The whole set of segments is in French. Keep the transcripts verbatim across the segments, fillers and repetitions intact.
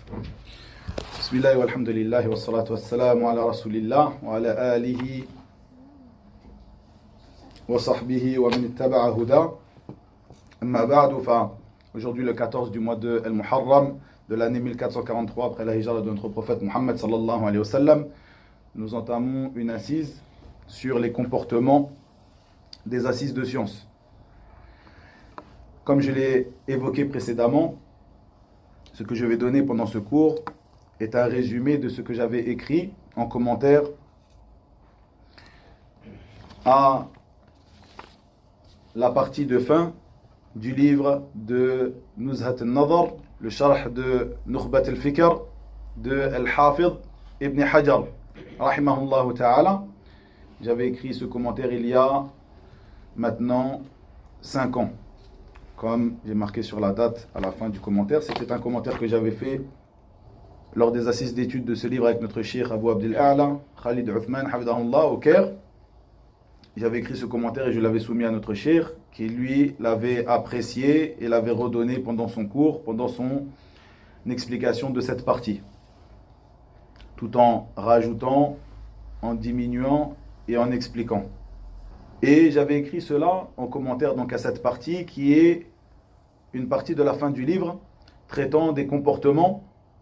Bismillah walhamdulillah wa salatu wa salamu ala rasulillah wa ala alihi wa sahbihi wa man ittaba'a huda. Amma ba'du, fa aujourd'hui le quatorze du mois de Al-Muharram de l'année mille quatre cent quarante-trois après la hijra de notre prophète Muhammad sallallahu alayhi wa sallam, nous entamons une assise sur les comportements des assises de sciences. Comme je l'ai évoqué précédemment, ce que je vais donner pendant ce cours est un résumé de ce que j'avais écrit en commentaire à la partie de fin du livre de Nuzhat al-Nadar, le sharh de Nukhbat al-Fikr de Al-Hafidh Ibn Hajar, rahimahullah ta'ala. J'avais écrit ce commentaire il y a maintenant cinq ans. Comme j'ai marqué sur la date à la fin du commentaire, c'était un commentaire que j'avais fait lors des assises d'études de ce livre avec notre cheikh Abu Abdel A'la, Khalid Uthman, Hafidahullah, au Caire. J'avais écrit ce commentaire et je l'avais soumis à notre cheikh, qui lui l'avait apprécié et l'avait redonné pendant son cours, pendant son explication de cette partie, tout en rajoutant, en diminuant et en expliquant. Et j'avais écrit cela en commentaire donc à cette partie qui est une partie de la fin du livre traitant des comportements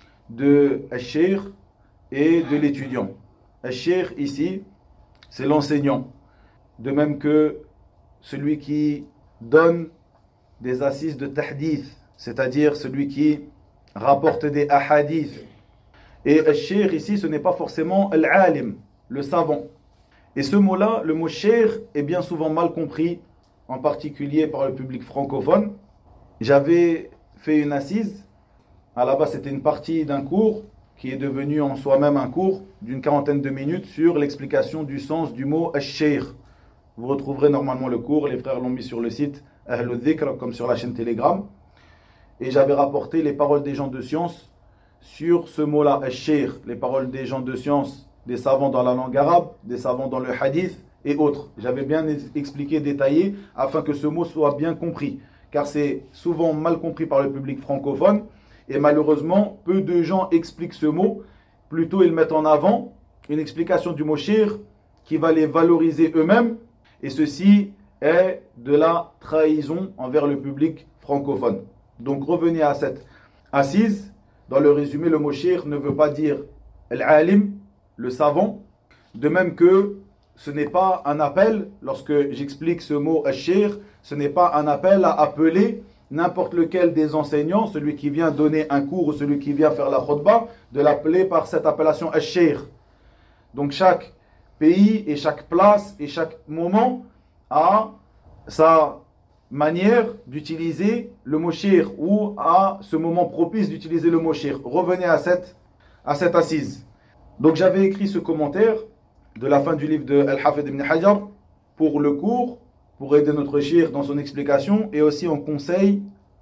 de al-sheikh et de l'étudiant. Al-sheikh ici, c'est l'enseignant, de même que celui qui donne des assises de tahdith, c'est-à-dire celui qui rapporte des ahadith. Et al-sheikh ici, ce n'est pas forcément al-alim, le savant. Et ce mot-là, le mot sheikh, est bien souvent mal compris, en particulier par le public francophone. J'avais fait une assise, à la base c'était une partie d'un cours, qui est devenu en soi-même un cours d'une quarantaine de minutes sur l'explication du sens du mot al-sheikh. Vous retrouverez normalement le cours, les frères l'ont mis sur le site Ahlul Dhikr, comme sur la chaîne Telegram. Et j'avais rapporté les paroles des gens de science sur ce mot-là, al-sheikh, les paroles des gens de science, des savants dans la langue arabe, des savants dans le hadith et autres. J'avais bien expliqué, détaillé, afin que ce mot soit bien compris, car c'est souvent mal compris par le public francophone, et malheureusement, peu de gens expliquent ce mot, plutôt ils mettent en avant une explication du mot sheikh qui va les valoriser eux-mêmes, et ceci est de la trahison envers le public francophone. Donc revenez à cette assise. Dans le résumé, le mot sheikh ne veut pas dire al-alim, le savant, de même que ce n'est pas un appel, lorsque j'explique ce mot al-sheikh, ce n'est pas un appel à appeler n'importe lequel des enseignants, celui qui vient donner un cours ou celui qui vient faire la khutbah, de l'appeler par cette appellation al-sheikh. Donc chaque pays et chaque place et chaque moment a sa manière d'utiliser le mot sheikh ou à ce moment propice d'utiliser le mot sheikh. Revenez à cette, à cette assise. Donc j'avais écrit ce commentaire de la fin du livre de Al-Hafidh Ibn Hajar pour le cours, pour aider notre cheikh dans son explication et aussi en conseil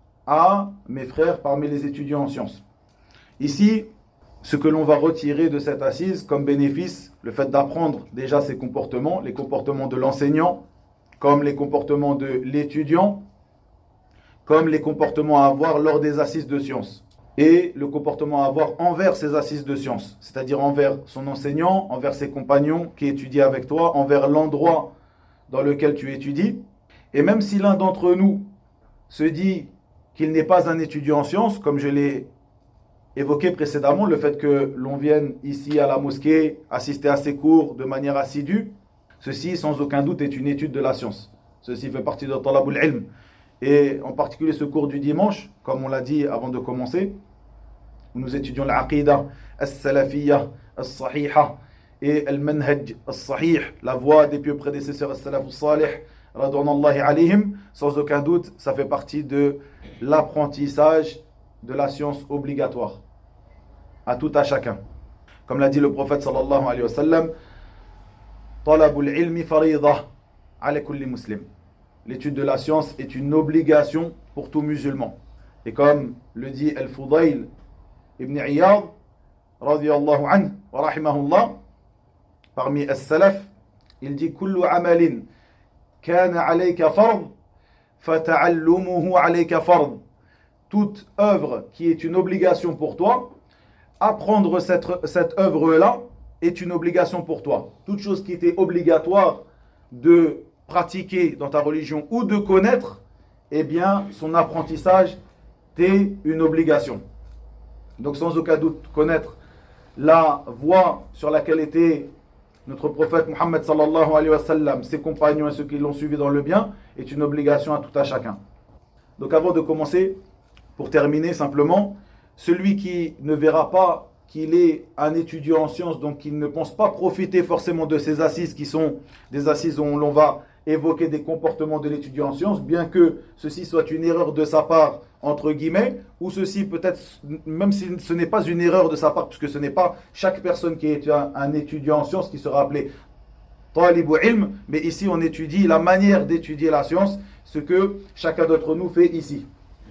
à mes frères parmi les étudiants en sciences. Ici, ce que l'on va retirer de cette assise comme bénéfice, le fait d'apprendre déjà ces comportements, les comportements de l'enseignant, comme les comportements de l'étudiant, comme les comportements à avoir lors des assises de sciences. Et le comportement à avoir envers ces assises de sciences, c'est-à-dire envers son enseignant, envers ses compagnons qui étudient avec toi, envers l'endroit dans lequel tu étudies. Et même si l'un d'entre nous se dit qu'il n'est pas un étudiant en sciences, comme je l'ai évoqué précédemment, le fait que l'on vienne ici à la mosquée assister à ces cours de manière assidue, ceci sans aucun doute est une étude de la science. Ceci fait partie de talabul ilm. Et en particulier ce cours du dimanche, comme on l'a dit avant de commencer, où nous étudions l'aqida, as-salafiyya, as-sahiha et al-manhaj as-sahih, la voie des pieux prédécesseurs as-salaf as-salih, radouanallahi alayhim. Sans aucun doute, ça fait partie de l'apprentissage de la science obligatoire, à tout à chacun. Comme l'a dit le prophète sallallahu alayhi wa sallam, talabul ilmi faridah ala kulli muslim. L'étude de la science est une obligation pour tout musulman. Et comme le dit Al-Fudayl ibn Iyad, radiyallahu anhu wa rahimahullah, parmi as-salaf, il dit kullu amalin kana alayka fard fata'allumuhu alayka fard. Toute œuvre qui est une obligation pour toi, apprendre cette, cette œuvre-là est une obligation pour toi. Toute chose qui était obligatoire de pratiquer dans ta religion ou de connaître, eh bien, son apprentissage t'est une obligation. Donc, sans aucun doute, connaître la voie sur laquelle était notre prophète Mohammed sallallahu alayhi wa sallam, ses compagnons et ceux qui l'ont suivi dans le bien, est une obligation à tout à chacun. Donc, avant de commencer, pour terminer simplement, celui qui ne verra pas qu'il est un étudiant en sciences, donc qui ne pense pas profiter forcément de ces assises qui sont des assises où l'on va évoquer des comportements de l'étudiant en sciences, bien que ceci soit une erreur de sa part, entre guillemets, ou ceci peut-être, même si ce n'est pas une erreur de sa part, puisque ce n'est pas chaque personne qui est un, un étudiant en sciences qui sera appelé Talibu ilm, mais ici on étudie la manière d'étudier la science, ce que chacun d'entre nous fait ici.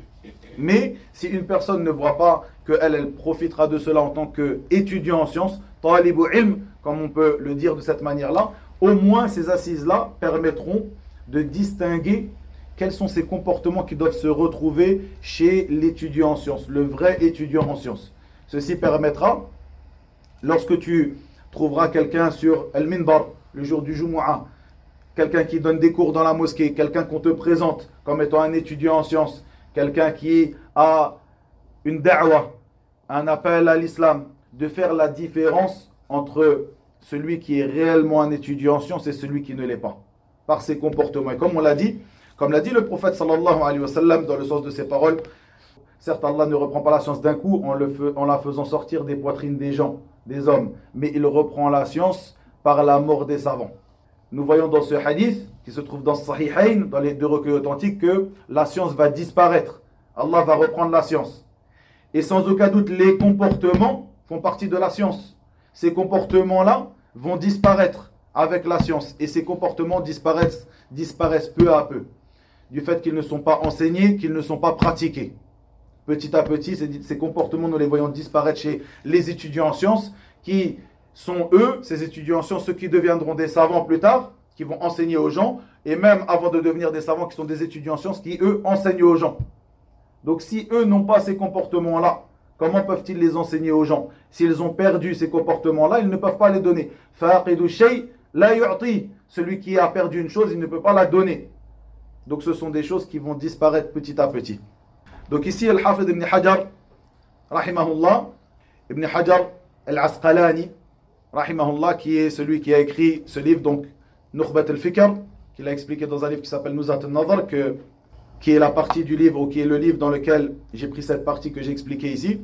Mais si une personne ne voit pas qu'elle elle profitera de cela en tant qu'étudiant en sciences, Talibu ilm, comme on peut le dire de cette manière-là, au moins ces assises-là permettront de distinguer quels sont ces comportements qui doivent se retrouver chez l'étudiant en sciences, le vrai étudiant en sciences. Ceci permettra, lorsque tu trouveras quelqu'un sur Al-Minbar, le jour du Jumu'ah, quelqu'un qui donne des cours dans la mosquée, quelqu'un qu'on te présente comme étant un étudiant en sciences, quelqu'un qui a une da'wa, un appel à l'islam, de faire la différence entre celui qui est réellement un étudiant en sciences et celui qui ne l'est pas, par ses comportements. Et comme on l'a dit, comme l'a dit le prophète sallallahu alayhi wa sallam dans le sens de ses paroles, certes Allah ne reprend pas la science d'un coup en, le fe- en la faisant sortir des poitrines des gens, des hommes, mais il reprend la science par la mort des savants. Nous voyons dans ce hadith, qui se trouve dans Sahihain, dans les deux recueils authentiques, que la science va disparaître. Allah va reprendre la science. Et sans aucun doute, les comportements font partie de la science. Ces comportements-là vont disparaître avec la science. Et ces comportements disparaissent, disparaissent peu à peu. Du fait qu'ils ne sont pas enseignés, qu'ils ne sont pas pratiqués. Petit à petit, ces, ces comportements, nous les voyons disparaître chez les étudiants en sciences, qui sont eux, ces étudiants en sciences, ceux qui deviendront des savants plus tard, qui vont enseigner aux gens, et même avant de devenir des savants, qui sont des étudiants en sciences, qui eux enseignent aux gens. Donc si eux n'ont pas ces comportements-là, comment peuvent-ils les enseigner aux gens? S'ils ont perdu ces comportements-là, ils ne peuvent pas les donner. Faqidu shay la yu'ti. Celui qui a perdu une chose, il ne peut pas la donner. Donc ce sont des choses qui vont disparaître petit à petit. Donc ici, Al-Hafid ibn Hajar, rahimahullah, ibn Hajar al-Asqalani, rahimahullah, qui est celui qui a écrit ce livre, donc Nukhbat al-Fikr, qu'il a expliqué dans un livre qui s'appelle Nuzhat al-Nadhar, que qui est la partie du livre, ou qui est le livre dans lequel j'ai pris cette partie que j'ai expliquée ici,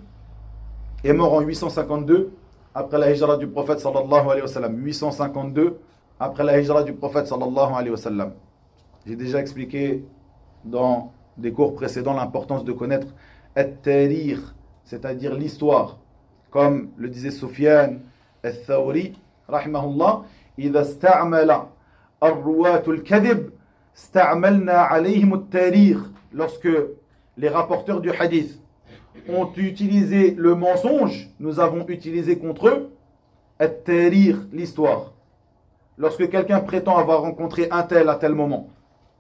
est mort en huit cent cinquante-deux, après la hijra du prophète sallallahu alayhi wa sallam. huit cent cinquante-deux, après la hijra du prophète sallallahu alayhi wa sallam. J'ai déjà expliqué dans des cours précédents l'importance de connaître at-tarikh, c'est-à-dire l'histoire. Comme le disait Sufyan al-Thawri, rahimahullah, إذا استعمل الرواة الكذب استعملنا عليهم التاريخ. Lorsque les rapporteurs du hadith ont utilisé le mensonge, nous avons utilisé contre eux at-tarikh, l'histoire. Lorsque quelqu'un prétend avoir rencontré un tel à tel moment,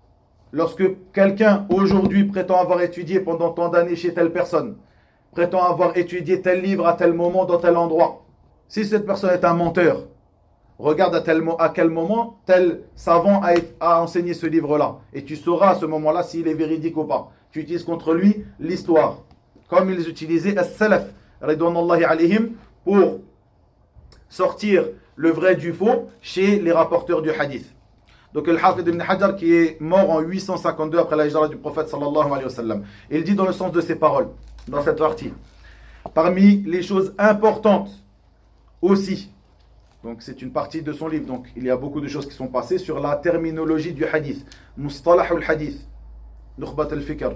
lorsque quelqu'un aujourd'hui prétend avoir étudié pendant tant d'années chez telle personne, prétend avoir étudié tel livre à tel moment dans tel endroit, si cette personne est un menteur, regarde à, tel, à quel moment tel savant a, a enseigné ce livre-là. Et tu sauras à ce moment-là s'il est véridique ou pas. Tu utilises contre lui l'histoire. Comme ils utilisaient as-salaf, ridwanullahi alayhim, pour sortir le vrai du faux chez les rapporteurs du hadith. Donc Al-Hafid ibn Hajar, qui est mort en huit cent cinquante-deux après la hijra du prophète sallallahu alayhi wa sallam. Il dit dans le sens de ses paroles, dans cette partie, parmi les choses importantes aussi, donc c'est une partie de son livre, donc il y a beaucoup de choses qui sont passées sur la terminologie du hadith, Mustalah al-Hadith, Nukhbat al-Fikr.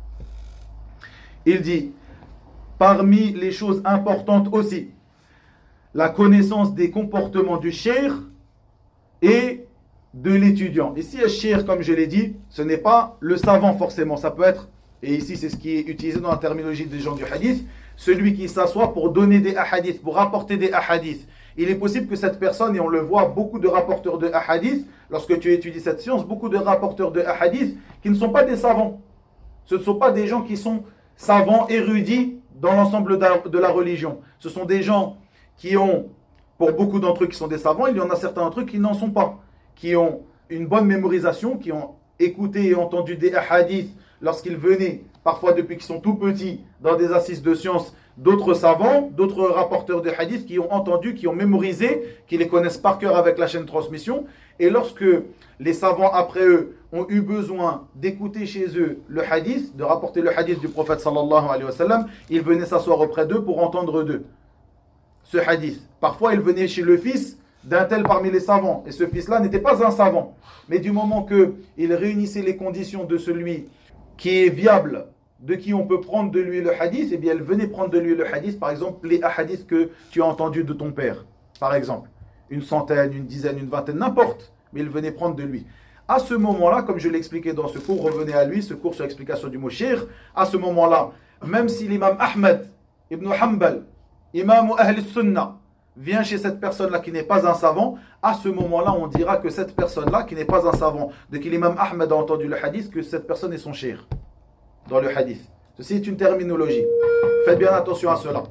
Il dit, parmi les choses importantes aussi, la connaissance des comportements du cheikh et de l'étudiant. Ici, le cheikh, comme je l'ai dit, ce n'est pas le savant forcément, ça peut être, et ici c'est ce qui est utilisé dans la terminologie des gens du hadith, celui qui s'assoit pour donner des ahadiths, pour rapporter des ahadiths. Il est possible que cette personne, et on le voit, beaucoup de rapporteurs de hadith, lorsque tu étudies cette science, beaucoup de rapporteurs de hadith qui ne sont pas des savants. Ce ne sont pas des gens qui sont savants, érudits dans l'ensemble de la religion. Ce sont des gens qui ont, pour beaucoup d'entre eux qui sont des savants, il y en a certains d'entre eux qui n'en sont pas, qui ont une bonne mémorisation, qui ont écouté et entendu des hadiths lorsqu'ils venaient, parfois depuis qu'ils sont tout petits, dans des assises de sciences, d'autres savants, d'autres rapporteurs de hadiths qui ont entendu, qui ont mémorisé, qui les connaissent par cœur avec la chaîne de transmission. Et lorsque les savants après eux ont eu besoin d'écouter chez eux le hadith, de rapporter le hadith du prophète sallallahu alayhi wa sallam, ils venaient s'asseoir auprès d'eux pour entendre d'eux ce hadith. Parfois ils venaient chez le fils d'un tel parmi les savants, et ce fils-là n'était pas un savant, mais du moment qu'il réunissait les conditions de celui qui est viable, de qui on peut prendre de lui le hadith, et bien elle venait prendre de lui le hadith, par exemple les hadiths que tu as entendus de ton père, par exemple, une centaine, une dizaine, une vingtaine, n'importe, mais il venait prendre de lui. À ce moment-là, comme je l'ai expliqué dans ce cours, revenez à lui, ce cours sur l'explication du mot shir, à ce moment-là, même si l'imam Ahmed ibn Hanbal, imam Ahl Sunnah, vient chez cette personne-là qui n'est pas un savant, à ce moment-là, on dira que cette personne-là, qui n'est pas un savant, de qui l'imam Ahmed a entendu le hadith, que cette personne est son shir dans le hadith. Ceci est une terminologie. Faites bien attention à cela.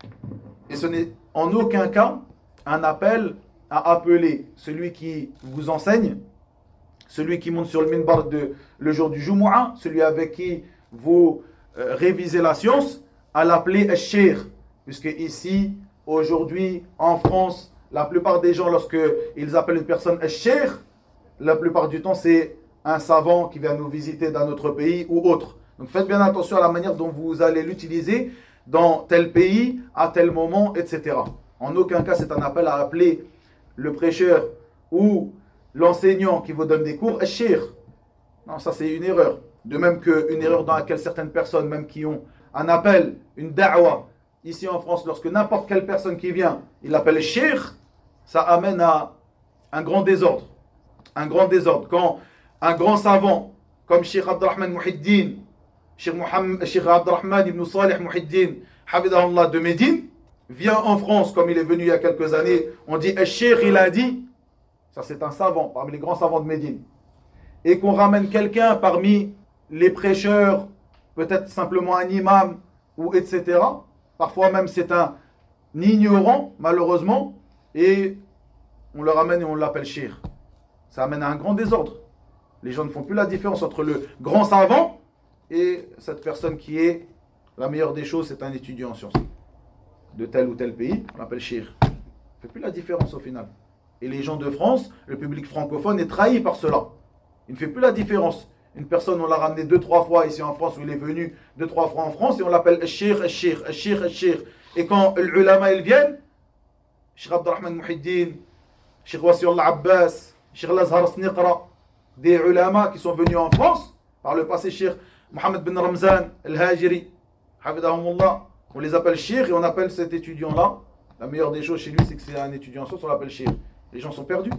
Et ce n'est en aucun cas un appel à appeler celui qui vous enseigne, celui qui monte sur le minbar de, le jour du Jumu'ah, celui avec qui vous euh, révisez la science, à l'appeler al-shir. Puisque ici, aujourd'hui, en France, la plupart des gens, lorsqu'ils appellent une personne al-shir, la plupart du temps, c'est un savant qui vient nous visiter dans notre pays ou autre. Donc faites bien attention à la manière dont vous allez l'utiliser dans tel pays, à tel moment, et cetera. En aucun cas, c'est un appel à appeler le prêcheur ou l'enseignant qui vous donne des cours al-shir. Non, ça c'est une erreur. De même qu'une erreur dans laquelle certaines personnes, même qui ont un appel, une da'wa, ici en France, lorsque n'importe quelle personne qui vient, il l'appelle shir, ça amène à un grand désordre. Un grand désordre. Quand un grand savant, comme Cheikh Abdurrahman Muhiddin, Cheikh, Mohamed, Cheikh Abdurrahman ibn Salih Muhiddin, Hafidahullah de Médine, vient en France, comme il est venu il y a quelques années, on dit al-Cheikh il a dit, ça c'est un savant, parmi les grands savants de Médine, et qu'on ramène quelqu'un parmi les prêcheurs, peut-être simplement un imam, ou et cetera. Parfois même c'est un ignorant, malheureusement, et on le ramène et on l'appelle shir. Ça amène à un grand désordre. Les gens ne font plus la différence entre le grand savant et cette personne qui est la meilleure des choses, c'est un étudiant en sciences. De tel ou tel pays, on l'appelle shir. On ne fait plus la différence au final. Et les gens de France, le public francophone est trahi par cela. Il ne fait plus la différence. Une personne, on l'a ramené deux, trois fois ici en France, où il est venu deux, trois fois en France, et on l'appelle al-shir, al-shir, al-shir, al-shir. Et quand les ulama ils viennent, Cheikh Abdurrahman Muhiddin, Cheikh Wasiullah Abbas, Cheikh Lazhar Sniqra, des ulama qui sont venus en France, par le passé, Cheikh Mohamed bin Ramzan al-Hajiri, Hafidahumullah, on les appelle shir et on appelle cet étudiant-là, la meilleure des choses chez lui, c'est que c'est un étudiant en sciences, on l'appelle shir. Les gens sont perdus.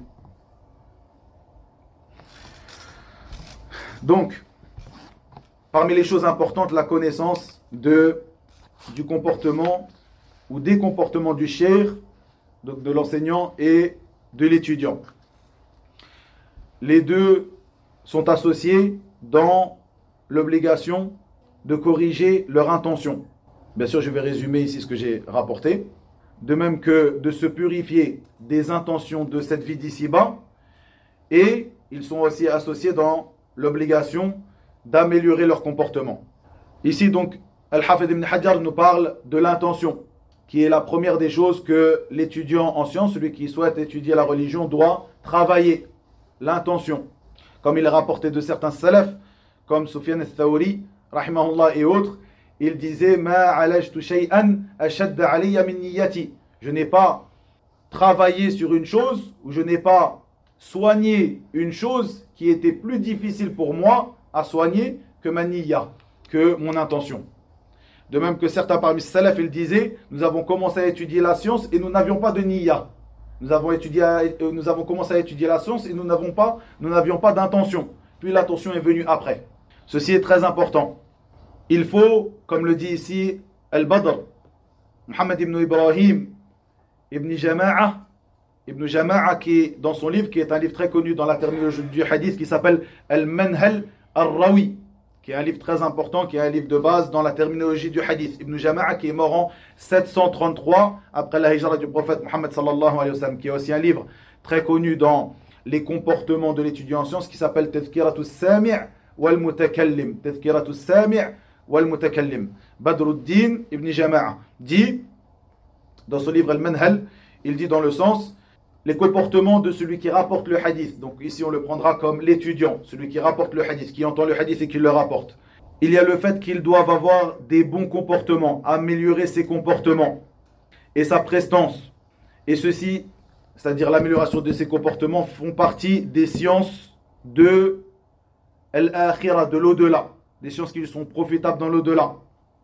Donc, parmi les choses importantes, la connaissance de, du comportement ou des comportements du shir, donc de l'enseignant et de l'étudiant. Les deux sont associés dans l'obligation de corriger leur intention. Bien sûr, je vais résumer ici ce que j'ai rapporté. De même que de se purifier des intentions de cette vie d'ici-bas. Et ils sont aussi associés dans l'obligation d'améliorer leur comportement. Ici donc, Al-Hafid ibn Hajar nous parle de l'intention, qui est la première des choses que l'étudiant en sciences, celui qui souhaite étudier la religion, doit travailler. L'intention. Comme il est rapporté de certains salafs, comme Sufyan al-Thawri, rahimahullah et autres, il disait Ma alajtu shay'an ashad alayya min niyyati. Je n'ai pas travaillé sur une chose, ou je n'ai pas soigné une chose qui était plus difficile pour moi à soigner que ma niyya, que mon intention. De même que certains parmi les salafs, ils disaient nous avons commencé à étudier la science et nous n'avions pas de niyya. Nous avons, étudié, nous avons commencé à étudier la science et nous n'avons pas, nous n'avions pas d'intention. Puis l'intention est venue après. Ceci est très important. Il faut, comme le dit ici Al-Badr, Muhammad ibn Ibrahim, ibn Jama'a, ibn Jama'a qui dans son livre, qui est un livre très connu dans la terminologie du hadith, qui s'appelle Al-Manhal Al-Rawi. qui est un livre très important, qui est un livre de base dans la terminologie du hadith. Ibn Jama'a, qui est mort en sept cent trente-trois, après la hijra du prophète Mohammed sallallahu alayhi wa sallam, qui est aussi un livre très connu dans les comportements de l'étudiant en sciences, qui s'appelle Tadhkiratus Sami' wal Mutakallim. Tadhkiratus Sami' wal Mutakallim. Badruddin Ibn Jama'a dit, dans ce livre Al-Manhal, il dit dans le sens, les comportements de celui qui rapporte le hadith. Donc ici on le prendra comme l'étudiant, celui qui rapporte le hadith, qui entend le hadith et qui le rapporte. Il y a le fait qu'ils doivent avoir des bons comportements, améliorer ses comportements et sa prestance. Et ceci, c'est-à-dire l'amélioration de ses comportements, font partie des sciences de al-akhira, de l'au-delà, des sciences qui sont profitables dans l'au-delà.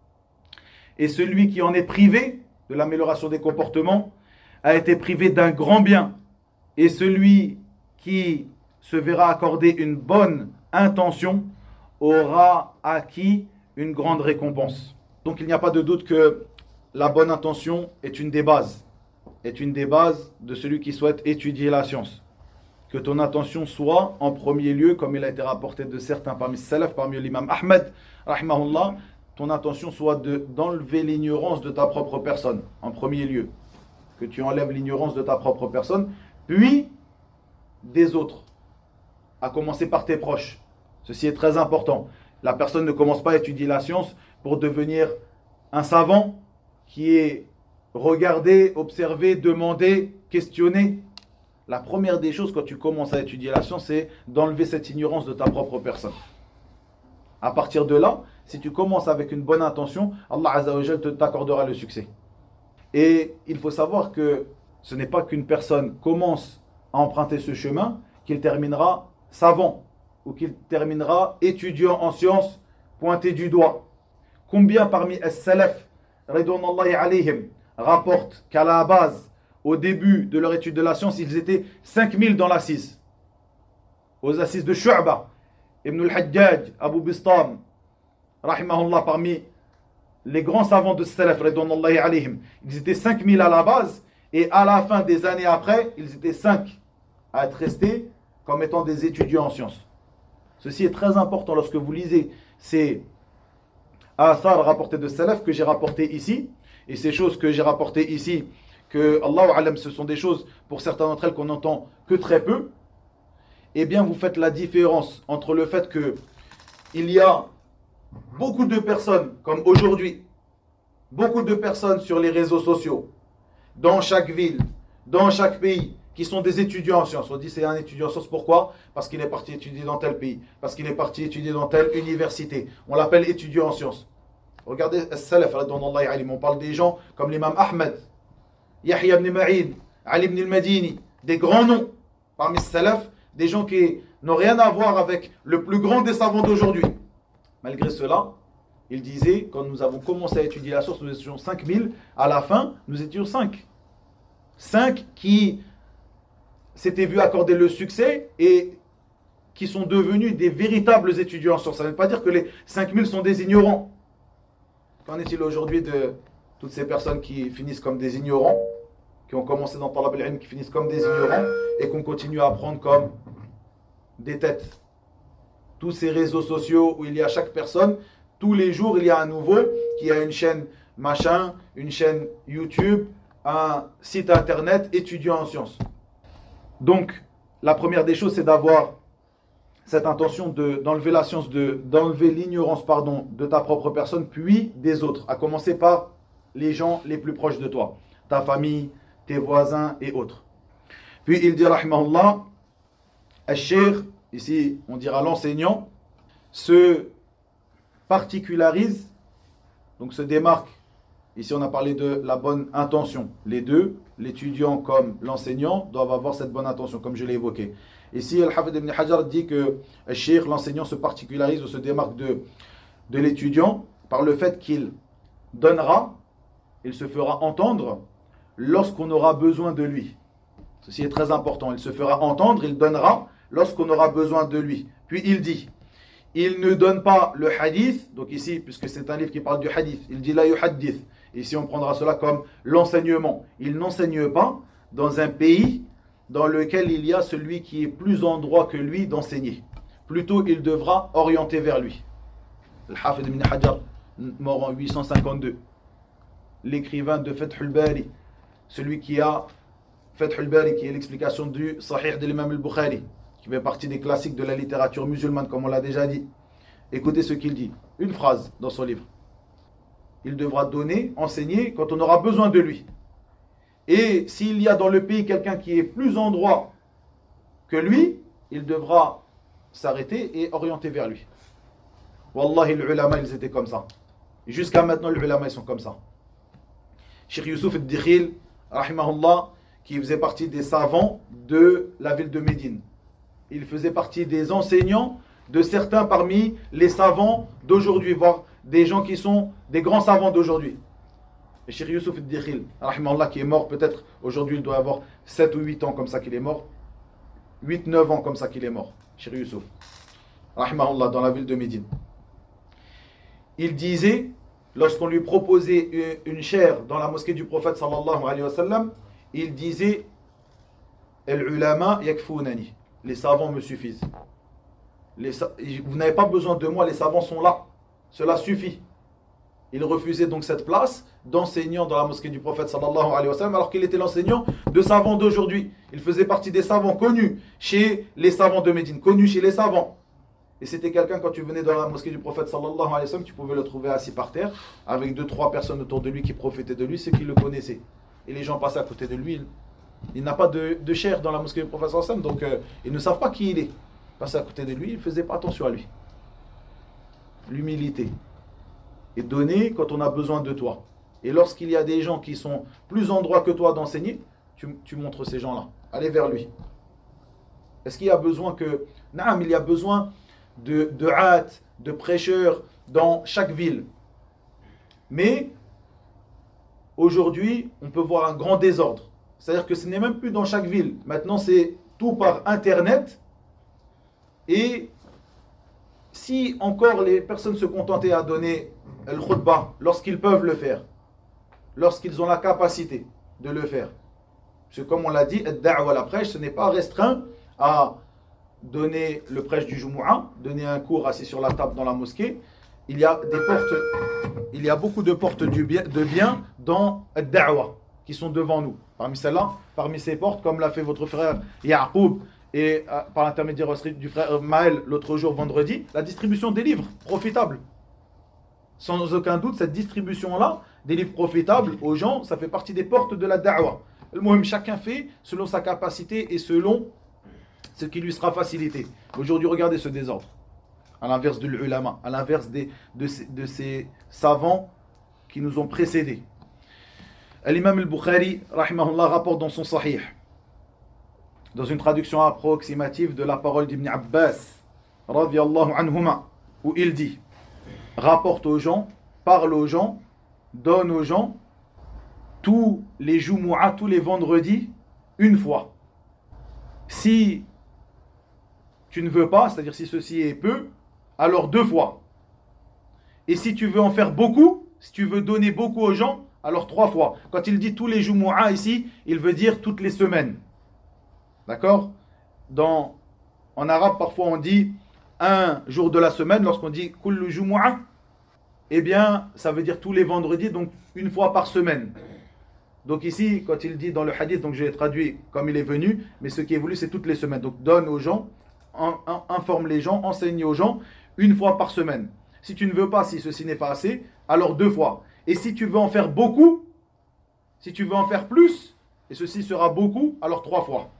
Et celui qui en est privé de l'amélioration des comportements a été privé d'un grand bien. Et celui qui se verra accorder une bonne intention aura acquis une grande récompense. Donc il n'y a pas de doute que la bonne intention est une des bases, est une des bases de celui qui souhaite étudier la science. Que ton intention soit en premier lieu, comme il a été rapporté de certains parmi les salaf, parmi l'imam Ahmed, rahimahullah, ton intention soit de, d'enlever l'ignorance de ta propre personne, en premier lieu. Que tu enlèves l'ignorance de ta propre personne, puis des autres, à commencer par tes proches. Ceci est très important. La personne ne commence pas à étudier la science pour devenir un savant qui est regardé, observé, demandé, questionné. La première des choses quand tu commences à étudier la science, c'est d'enlever cette ignorance de ta propre personne. À partir de là, si tu commences avec une bonne intention, Allah Azza wa Jal t'accordera le succès. Et il faut savoir que ce n'est pas qu'une personne commence à emprunter ce chemin qu'il terminera savant ou qu'il terminera étudiant en sciences pointé du doigt. Combien parmi as-salaf ridwanullahi alayhim rapportent qu'à la base, au début de leur étude de la science, ils étaient cinq mille dans l'assise. Aux assises de Shu'ba, Ibn al-Hajjaj, Abu Bistam, rahimahullah, parmi les grands savants de salaf, ridwanullahi alayhim, ils étaient cinq mille à la base, et à la fin des années après, ils étaient cinq à être restés comme étant des étudiants en sciences. Ceci est très important lorsque vous lisez ces athar rapportés de salaf que j'ai rapportés ici, et ces choses que j'ai rapportées ici, que Allahu Alam, ce sont des choses pour certains d'entre elles qu'on n'entend que très peu, eh bien vous faites la différence entre le fait que il y a beaucoup de personnes, comme aujourd'hui, beaucoup de personnes sur les réseaux sociaux, dans chaque ville, dans chaque pays, qui sont des étudiants en sciences. On dit c'est un étudiant en sciences, pourquoi? Parce qu'il est parti étudier dans tel pays, parce qu'il est parti étudier dans telle université. On l'appelle étudiant en sciences. Regardez as-salaf, on parle des gens comme l'imam Ahmed, Yahya ibn Ma'in, Ali ibn al-Madini, des grands noms parmi les salaf, des gens qui n'ont rien à voir avec le plus grand des savants d'aujourd'hui. Malgré cela, il disait, quand nous avons commencé à étudier la science, nous étions cinq mille, à la fin, nous étions cinq. cinq qui s'étaient vus accorder le succès et qui sont devenus des véritables étudiants en sciences. Ça ne veut pas dire que les cinq mille sont des ignorants. Qu'en est-il aujourd'hui de toutes ces personnes qui finissent comme des ignorants, qui ont commencé dans Talab al-Ilm, qui finissent comme des ignorants et qu'on continue à apprendre comme des têtes? Tous ces réseaux sociaux où il y a chaque personne, tous les jours il y a un nouveau qui a une chaîne machin, une chaîne YouTube, un site internet étudiant en sciences. Donc la première des choses c'est d'avoir cette intention de, d'enlever la science, de, d'enlever l'ignorance pardon, de ta propre personne, puis des autres, à commencer par les gens les plus proches de toi, ta famille, tes voisins et autres. Puis il dit rahimahullah, al-Sheikh, ici on dira l'enseignant, se particularise, donc se démarque. Ici on a parlé de la bonne intention. Les deux, l'étudiant comme l'enseignant, doivent avoir cette bonne intention, comme je l'ai évoqué. Ici Al-Hafid ibn Hajar dit que al-Sheikh, l'enseignant, se particularise ou se démarque de, de l'étudiant par le fait qu'il donnera, il se fera entendre lorsqu'on aura besoin de lui. Ceci est très important. Il se fera entendre, il donnera lorsqu'on aura besoin de lui. Puis il dit, il ne donne pas le hadith, donc ici, puisque c'est un livre qui parle du hadith, il dit la yuhaddith. Ici on prendra cela comme l'enseignement. Il n'enseigne pas dans un pays dans lequel il y a celui qui est plus en droit que lui d'enseigner. Plutôt il devra orienter vers lui. le Hafid ibn Hajar, mort en huit cent cinquante-deux. L'écrivain de Fath al-Bari, celui qui a Fath al-Bari, qui est l'explication du Sahih de l'imam al-Bukhari, qui fait partie des classiques de la littérature musulmane, comme on l'a déjà dit. Écoutez ce qu'il dit, une phrase dans son livre. Il devra donner, enseigner quand on aura besoin de lui. Et s'il y a dans le pays quelqu'un qui est plus en droit que lui, il devra s'arrêter et orienter vers lui. Wallahi, les ulama, ils étaient comme ça. Jusqu'à maintenant, les ulama, ils sont comme ça. Cheikh Youssouf al-Dikhil, rahimahullah, qui faisait partie des savants de la ville de Médine. Il faisait partie des enseignants de certains parmi les savants d'aujourd'hui, voire des gens qui sont des grands savants d'aujourd'hui. Et Cheikh Youssouf al-Dikhil, rahimahullah, qui est mort peut-être, aujourd'hui il doit avoir sept ou huit ans comme ça qu'il est mort. huit neuf ans comme ça qu'il est mort. Cheikh Youssouf, rahimahullah, dans la ville de Médine. Il disait, lorsqu'on lui proposait une chaire dans la mosquée du prophète sallallahu alayhi wa sallam, il disait al-ulama yakfounani, les savants me suffisent. Les, vous n'avez pas besoin de moi, les savants sont là, cela suffit. Il refusait donc cette place d'enseignant dans la mosquée du prophète sallallahu alayhi wa sallam, alors qu'il était l'enseignant de savants d'aujourd'hui. Il faisait partie des savants connus chez les savants de Médine, connus chez les savants. Et c'était quelqu'un, quand tu venais dans la mosquée du prophète sallallahu alayhi wa sallam, tu pouvais le trouver assis par terre, avec deux, trois personnes autour de lui qui profitaient de lui, ceux qui le connaissaient. Et les gens passaient à côté de lui. Il, il n'a pas de, de chair dans la mosquée du prophète sallallahu alayhi wa sallam, donc euh, ils ne savent pas qui il est. Ils passaient à côté de lui, ils ne faisaient pas attention à lui. L'humilité. Et donner quand on a besoin de toi. Et lorsqu'il y a des gens qui sont plus en droit que toi d'enseigner, tu, tu montres ces gens-là. Allez vers lui. Est-ce qu'il y a besoin que... Non, il y a besoin de, de hâte, de prêcheurs dans chaque ville. Mais aujourd'hui, on peut voir un grand désordre. C'est-à-dire que ce n'est même plus dans chaque ville. Maintenant, c'est tout par Internet. Et si encore les personnes se contentaient à donner le khutbah lorsqu'ils peuvent le faire, lorsqu'ils ont la capacité de le faire. Parce que comme on l'a dit, ad-da'wa, la prêche, ce n'est pas restreint à donner le prêche du Jumu'ah, donner un cours assis sur la table dans la mosquée. Il y a des portes, il y a beaucoup de portes du bien, de bien dans ad-da'wa qui sont devant nous. Parmi celles-là, parmi ces portes, comme l'a fait votre frère Ya'qub et euh, par l'intermédiaire du frère Maël l'autre jour vendredi, la distribution des livres profitables. Sans aucun doute, cette distribution-là, des livres profitables aux gens, ça fait partie des portes de la da'wa. Le muhim, chacun fait selon sa capacité et selon ce qui lui sera facilité. Aujourd'hui, regardez ce désordre. À l'inverse de l'ulama, à l'inverse des, de, ces, de ces savants qui nous ont précédés. L'imam al-Bukhari, rahimahullah, rapporte dans son Sahih, dans une traduction approximative de la parole d'Ibn Abbas, radiyallahu anhuma, où il dit: rapporte aux gens, parle aux gens, donne aux gens, tous les Jumu'ah, tous les vendredis, une fois. Si tu ne veux pas, c'est-à-dire si ceci est peu, alors deux fois. Et si tu veux en faire beaucoup, si tu veux donner beaucoup aux gens, alors trois fois. Quand il dit tous les Jumu'ah ici, il veut dire toutes les semaines. D'accord ? Dans, en arabe, parfois on dit un jour de la semaine, lorsqu'on dit kullu Jumu'ah, eh bien, ça veut dire tous les vendredis, donc une fois par semaine. Donc ici, quand il dit dans le hadith, donc je l'ai traduit comme il est venu, mais ce qui est voulu, c'est toutes les semaines. Donc donne aux gens, en, en, informe les gens, enseigne aux gens, une fois par semaine. Si tu ne veux pas, si ceci n'est pas assez, alors deux fois. Et si tu veux en faire beaucoup, si tu veux en faire plus, et ceci sera beaucoup, alors trois fois.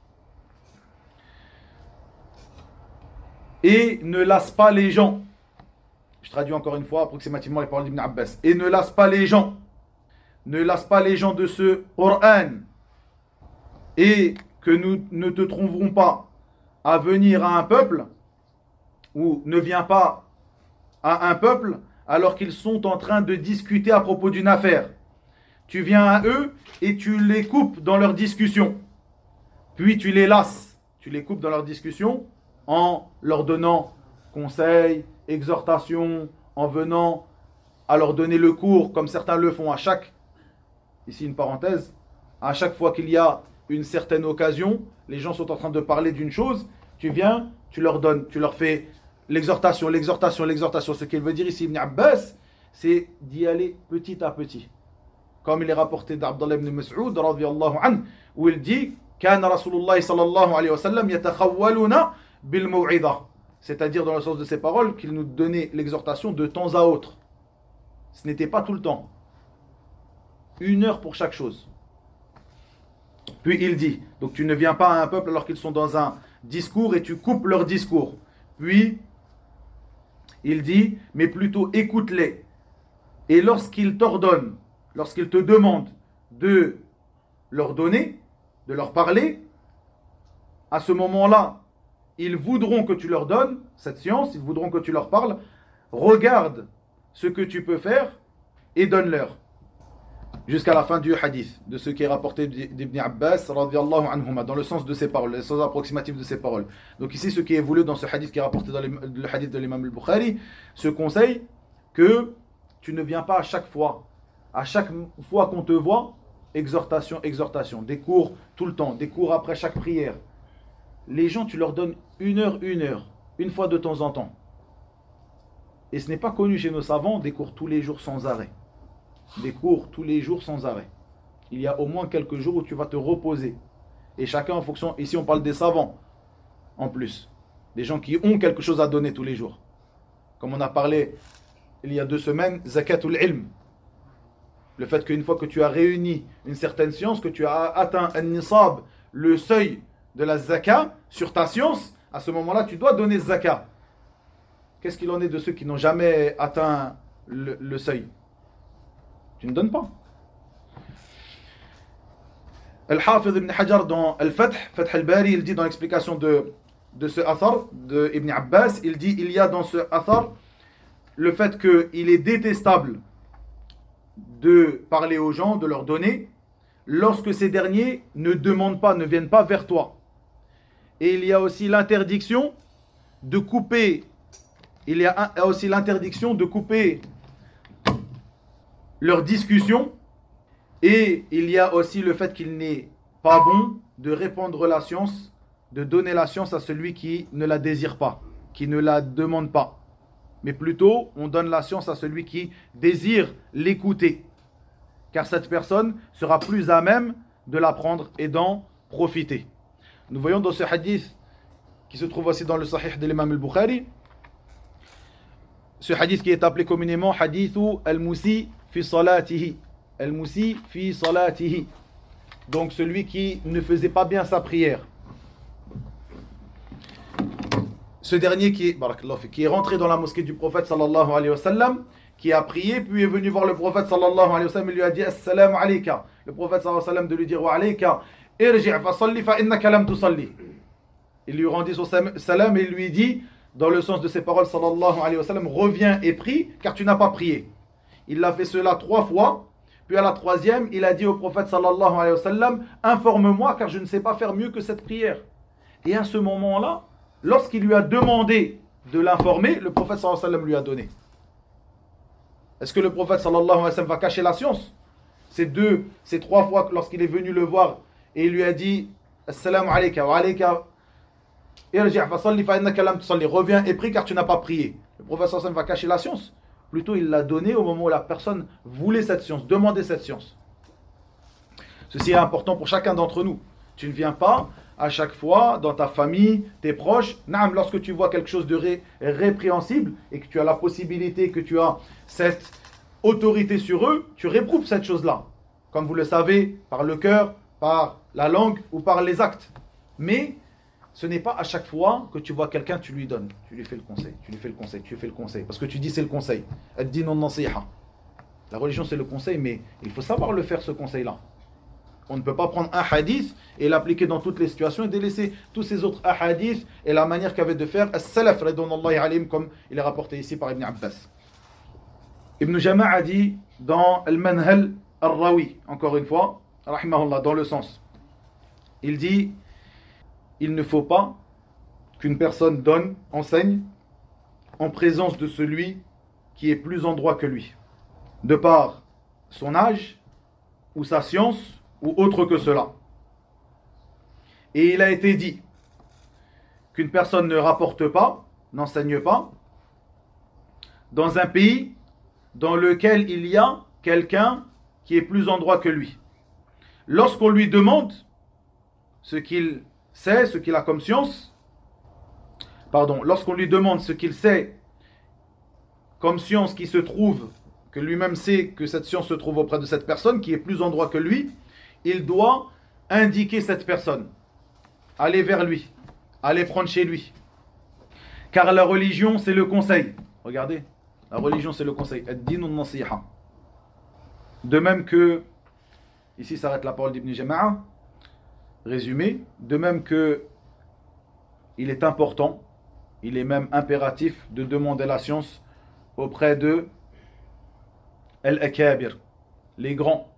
Et ne lasse pas les gens. Je traduis encore une fois approximativement les paroles d'Ibn Abbas. Et ne lasse pas les gens. Ne lasse pas les gens de ce Coran. Et que nous ne te trouverons pas à venir à un peuple, ou ne viens pas à un peuple alors qu'ils sont en train de discuter à propos d'une affaire. Tu viens à eux et tu les coupes dans leur discussion. Puis tu les lasses. Tu les coupes dans leur discussion en leur donnant conseils, exhortations, en venant à leur donner le cours, comme certains le font à chaque, ici une parenthèse, à chaque fois qu'il y a une certaine occasion, les gens sont en train de parler d'une chose, tu viens, tu leur donnes, tu leur fais l'exhortation, l'exhortation, l'exhortation. Ce qu'il veut dire ici, Ibn Abbas, c'est d'y aller petit à petit. Comme il est rapporté d'Abdallah ibn Mas'ud, radiyallahu anhu, où il dit كان رسول الله صلى الله عليه وسلم يتخولنا بالموعظة. C'est-à-dire, dans le sens de ces paroles, qu'il nous donnait l'exhortation de temps à autre. Ce n'était pas tout le temps. Une heure pour chaque chose. Puis il dit, donc tu ne viens pas à un peuple alors qu'ils sont dans un discours et tu coupes leur discours. Puis, il dit, mais plutôt écoute-les. Et lorsqu'ils t'ordonnent, lorsqu'ils te demandent de leur donner, de leur parler, à ce moment-là, ils voudront que tu leur donnes cette science, ils voudront que tu leur parles. Regarde ce que tu peux faire et donne-leur. Jusqu'à la fin du hadith, de ce qui est rapporté d'Ibn Abbas, radiyallahu anhuma, dans le sens de ces paroles, le sens approximatif de ces paroles. Donc ici, ce qui est voulu dans ce hadith qui est rapporté dans le hadith de l'imam al-Bukhari, ce conseil que tu ne viens pas à chaque fois, à chaque fois qu'on te voit, exhortation, exhortation, des cours tout le temps, des cours après chaque prière. Les gens, tu leur donnes une heure, une heure, une fois de temps en temps. Et ce n'est pas connu chez nos savants, des cours tous les jours sans arrêt. Des cours tous les jours sans arrêt. Il y a au moins quelques jours où tu vas te reposer. Et chacun en fonction, ici on parle des savants, en plus. Des gens qui ont quelque chose à donner tous les jours. Comme on a parlé il y a deux semaines, zakatul ilm. Le fait qu'une fois que tu as réuni une certaine science, que tu as atteint un nisab, le seuil de la zaka sur ta science, à ce moment-là, tu dois donner zaka. Qu'est-ce qu'il en est de ceux qui n'ont jamais atteint le, le seuil? Tu ne donnes pas. Al-Hafidh ibn Hajar dans Al-Fath, Fath al-Bari, il dit dans l'explication de, de ce athar de Ibn Abbas, il dit il y a dans ce athar le fait qu'il est détestable de parler aux gens, de leur donner, lorsque ces derniers ne demandent pas, ne viennent pas vers toi. Et il y a aussi l'interdiction de couper, il y a aussi l'interdiction de couper leur discussion, et il y a aussi le fait qu'il n'est pas bon de répandre la science, de donner la science à celui qui ne la désire pas, qui ne la demande pas. Mais plutôt, on donne la science à celui qui désire l'écouter. Car cette personne sera plus à même de l'apprendre et d'en profiter. Nous voyons dans ce hadith, qui se trouve aussi dans le Sahih de l'imam al-Bukhari, ce hadith qui est appelé communément hadithu al-Musi fi salatihi. Al-Musi fi salatihi. Donc celui qui ne faisait pas bien sa prière. Ce dernier qui est, qui est rentré dans la mosquée du prophète sallallahu alayhi wa sallam, qui a prié, puis est venu voir le prophète sallallahu alayhi wa sallam et lui a dit Assalamu alayka. Le prophète sallallahu alayhi wa sallam de lui dire Wa alayka, irji' fa salli fa innaka lam tusalli. Il lui rendit son salam et lui dit, dans le sens de ses paroles sallallahu alayhi wa sallam, reviens et prie, car tu n'as pas prié. Il a fait cela trois fois, puis à la troisième, il a dit au prophète sallallahu alayhi wa sallam, informe-moi, car je ne sais pas faire mieux que cette prière. Et à ce moment-là, lorsqu'il lui a demandé de l'informer, le prophète sallallahu alayhi wa sallam lui a donné. Est-ce que le prophète sallallahu alayhi wa sallam va cacher la science? Ces deux, ces trois fois lorsqu'il est venu le voir et il lui a dit Assalamu alayka wa alayka irji' fa salli fa innaka lam tusalli, reviens et prie car tu n'as pas prié. Le prophète sallallahu alayhi wa sallam va cacher la science? Plutôt il l'a donné au moment où la personne voulait cette science, demandait cette science. Ceci est important pour chacun d'entre nous. Tu ne viens pas à chaque fois dans ta famille, tes proches, naam, lorsque tu vois quelque chose de ré, répréhensible et que tu as la possibilité, que tu as cette autorité sur eux, tu réprouves cette chose-là. Comme vous le savez, par le cœur, par la langue ou par les actes. Mais ce n'est pas à chaque fois que tu vois quelqu'un, tu lui donnes. Tu lui fais le conseil, tu lui fais le conseil, tu lui fais le conseil. Parce que tu dis c'est le conseil. Ad-din an-nasiha. La religion c'est le conseil, mais il faut savoir le faire ce conseil-là. On ne peut pas prendre un hadith et l'appliquer dans toutes les situations et délaisser tous ces autres hadiths et la manière qu'avait de faire as-salaf ridwanullahi alayhim, comme il est rapporté ici par Ibn Abbas. Ibn Jama' a dit dans Al-Manhal Ar-Rawi, encore une fois, rahimahullah, dans le sens, il dit il ne faut pas qu'une personne donne, enseigne en présence de celui qui est plus en droit que lui, de par son âge ou sa science ou autre que cela. Et il a été dit qu'une personne ne rapporte pas n'enseigne pas dans un pays dans lequel il y a quelqu'un qui est plus en droit que lui. Lorsqu'on lui demande ce qu'il sait, ce qu'il a comme science, pardon, lorsqu'on lui demande ce qu'il sait comme science qui se trouve, que lui-même sait que cette science se trouve auprès de cette personne qui est plus en droit que lui, il doit indiquer cette personne, aller vers lui, aller prendre chez lui. Car la religion, c'est le conseil. Regardez, la religion, c'est le conseil. Ad-din an-nasiha. De même que, ici s'arrête la parole d'Ibn Jama'a, résumé, de même que il est important, il est même impératif de demander la science auprès de Al-Akabir, les grands.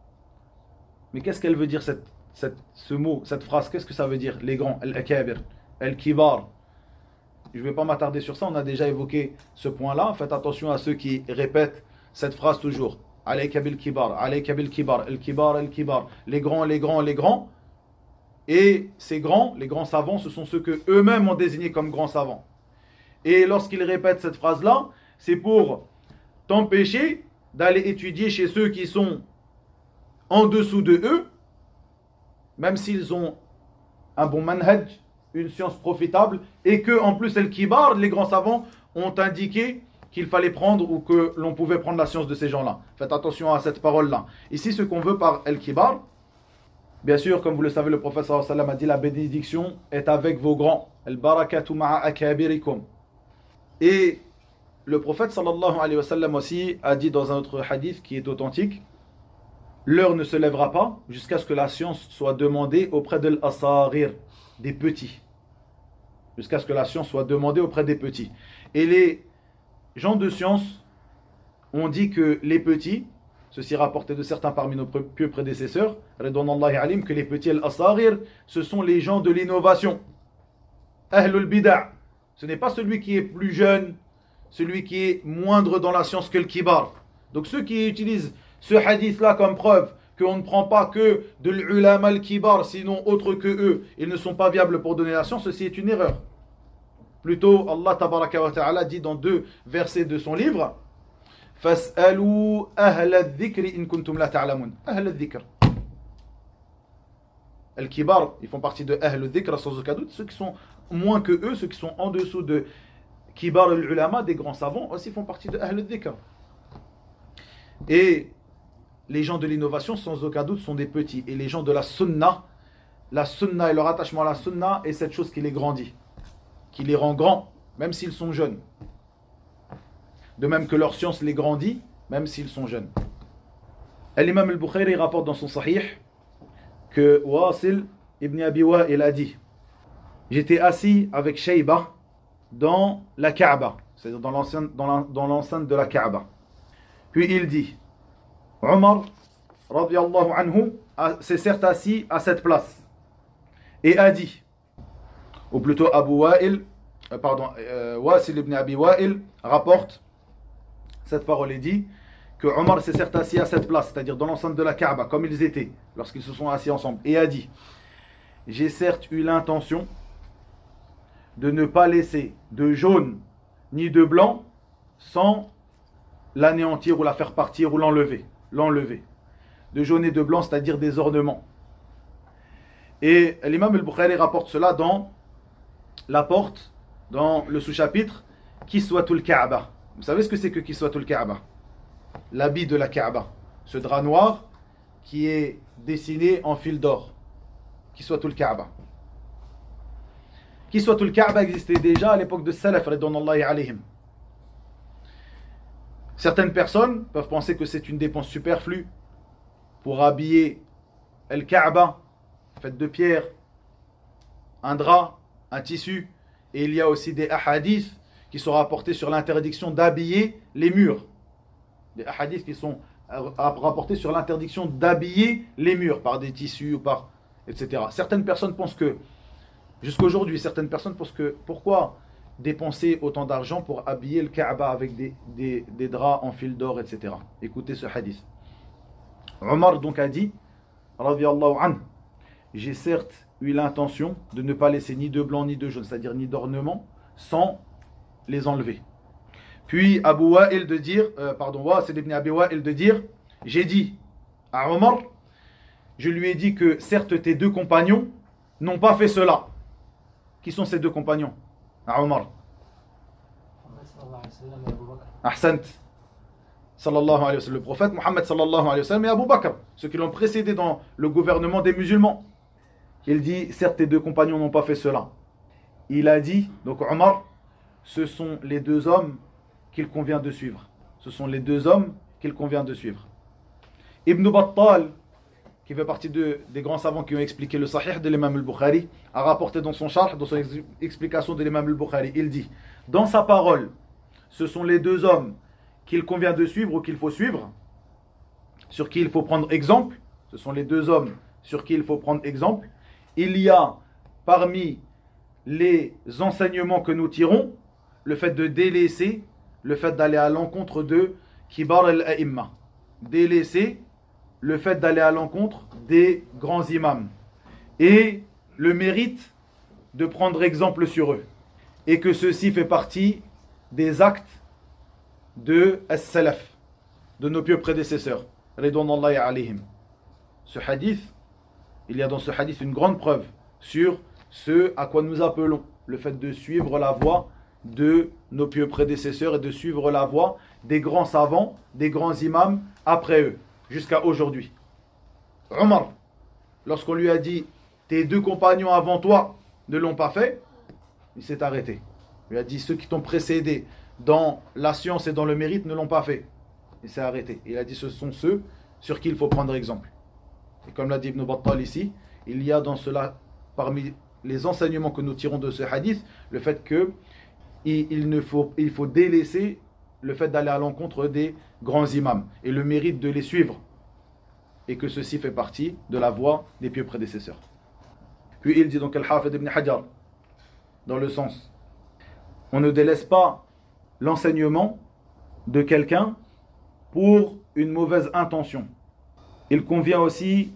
Mais qu'est-ce qu'elle veut dire cette, cette, ce mot, cette phrase? Qu'est-ce que ça veut dire, les grands? Al-Akabir, Al-Kibar. Je ne vais pas m'attarder sur ça, on a déjà évoqué ce point-là. Faites attention à ceux qui répètent cette phrase toujours. Alayka bil kibar, alayka bil kibar, al-kibar, al-kibar. Les grands, les grands, les grands. Et ces grands, les grands savants, ce sont ceux que eux-mêmes ont désignés comme grands savants. Et lorsqu'ils répètent cette phrase-là, c'est pour t'empêcher d'aller étudier chez ceux qui sont en dessous de eux, même s'ils ont un bon manhaj, une science profitable, et que en plus el-kibar, les grands savants, ont indiqué qu'il fallait prendre ou que l'on pouvait prendre la science de ces gens-là. Faites attention à cette parole-là. Ici, ce qu'on veut par el-kibar, bien sûr, comme vous le savez, le prophète sallallahu alayhi wa sallam a dit la bénédiction est avec vos grands. El-barakatu ma'a akabirikum. Et le prophète sallallahu alayhi wa sallam aussi a dit dans un autre hadith qui est authentique, l'heure ne se lèvera pas jusqu'à ce que la science soit demandée auprès de l'assarir, des petits. Jusqu'à ce que la science soit demandée auprès des petits. Et les gens de science ont dit que les petits, ceci rapporté de certains parmi nos pieux prédécesseurs, Ridwanullahi alim, que les petits al-asarir, ce sont les gens de l'innovation. Ahlul bid'a. Ce n'est pas celui qui est plus jeune, celui qui est moindre dans la science que le kibar. Donc ceux qui utilisent ce hadith-là comme preuve qu'on ne prend pas que de l'ulama al-kibar, sinon autre que eux, ils ne sont pas viables pour donner la science, ceci est une erreur. Plutôt, Allah tabaraka wa ta'ala dit dans deux versets de son livre, Fas'alou ahla al-dhikri in kuntum la ta'lamun. Ahla al-dhikr. Al-kibar, ils font partie de ahla al-dhikr sans aucun doute. Ceux qui sont moins que eux, ceux qui sont en dessous de kibar al-ulama, des grands savants, aussi font partie de ahla al-dhikr. Et les gens de l'innovation, sans aucun doute, sont des petits. Et les gens de la sunna, la sunna et leur attachement à la sunna est cette chose qui les grandit, qui les rend grands, même s'ils sont jeunes. De même que leur science les grandit, même s'ils sont jeunes. L'imam al-Bukhari rapporte dans son sahih que Wasil ibn Abi Wa'il a dit: j'étais assis avec Shayba dans la Kaaba, c'est-à-dire dans l'enceinte, dans la, dans l'enceinte de la Kaaba. Puis il dit, Omar, radiyallahu anhu, s'est certes assis à cette place et a dit, ou plutôt Abu Wa'il, euh, pardon, euh, Wasil ibn Abi Wa'il rapporte cette parole et dit que Omar s'est certes assis à cette place, c'est-à-dire dans l'enceinte de la Kaaba, comme ils étaient lorsqu'ils se sont assis ensemble, et a dit, j'ai certes eu l'intention de ne pas laisser de jaune ni de blanc sans l'anéantir ou la faire partir ou l'enlever. L'enlever. De jaune et de blanc, c'est-à-dire des ornements. Et l'imam al-Bukhari rapporte cela dans la porte, dans le sous-chapitre Kiswatul Kaaba. Vous savez ce que c'est que Kiswatul Kaaba? L'habit de la Kaaba. Ce drap noir qui est dessiné en fil d'or. Kiswatul Kaaba. Kiswatul Kaaba existait déjà à l'époque de Salaf, ridwanullahi alayhim. Certaines personnes peuvent penser que c'est une dépense superflue pour habiller El Kaaba, fait de pierre, un drap, un tissu. Et il y a aussi des ahadiths qui sont rapportés sur l'interdiction d'habiller les murs. Des hadiths qui sont rapportés sur l'interdiction d'habiller les murs par des tissus ou par et cetera. Certaines personnes pensent que, jusqu'aujourd'hui, certaines personnes pensent que, pourquoi dépenser autant d'argent pour habiller le Kaaba avec des, des, des draps en fil d'or, et cetera. Écoutez ce hadith. Omar donc a dit, radiyallahu anhu, j'ai certes eu l'intention de ne pas laisser ni de blanc ni de jaune, c'est-à-dire ni d'ornement, sans les enlever. Puis Abu Wa'il de dire, euh, pardon, Wasil ibn Abi Wa'il de dire, j'ai dit à Omar, je lui ai dit que certes tes deux compagnons n'ont pas fait cela. Qui sont ces deux compagnons? À Omar. Ahsant. Sallallahu alayhi wa sallam. Le prophète Mohammed sallallahu alayhi wa sallam et Abu Bakr, ceux qui l'ont précédé dans le gouvernement des musulmans. Il dit, certes tes deux compagnons n'ont pas fait cela. Il a dit, donc Omar, ce sont les deux hommes qu'il convient de suivre. Ce sont les deux hommes qu'il convient de suivre. Ibn Battal, qui fait partie de, des grands savants qui ont expliqué le Sahih de l'imam al-Bukhari, a rapporté dans son charh, dans son ex- explication de l'imam al-Bukhari, il dit, dans sa parole, ce sont les deux hommes qu'il convient de suivre ou qu'il faut suivre, sur qui il faut prendre exemple, ce sont les deux hommes sur qui il faut prendre exemple. Il y a parmi les enseignements que nous tirons, le fait de délaisser, le fait d'aller à l'encontre de Kibar al-A'imma, délaisser le fait d'aller à l'encontre des grands imams et le mérite de prendre exemple sur eux, et que ceci fait partie des actes de as-salaf, de nos pieux prédécesseurs, ridwanullahi alayhim. Ce hadith, il y a dans ce hadith une grande preuve sur ce à quoi nous appelons, le fait de suivre la voie de nos pieux prédécesseurs et de suivre la voie des grands savants, des grands imams après eux, jusqu'à aujourd'hui. Omar, lorsqu'on lui a dit tes deux compagnons avant toi ne l'ont pas fait, il s'est arrêté. Il lui a dit ceux qui t'ont précédé dans la science et dans le mérite ne l'ont pas fait. Il s'est arrêté. Il a dit ce sont ceux sur qui il faut prendre exemple. Et comme l'a dit Ibn Battal ici, il y a dans cela, parmi les enseignements que nous tirons de ce hadith, le fait que il, il, ne faut, il faut délaisser le fait d'aller à l'encontre des grands imams et le mérite de les suivre, et que ceci fait partie de la voie des pieux prédécesseurs. Puis il dit donc Al-Hafid ibn Hajar, dans le sens, on ne délaisse pas l'enseignement de quelqu'un pour une mauvaise intention. Il convient aussi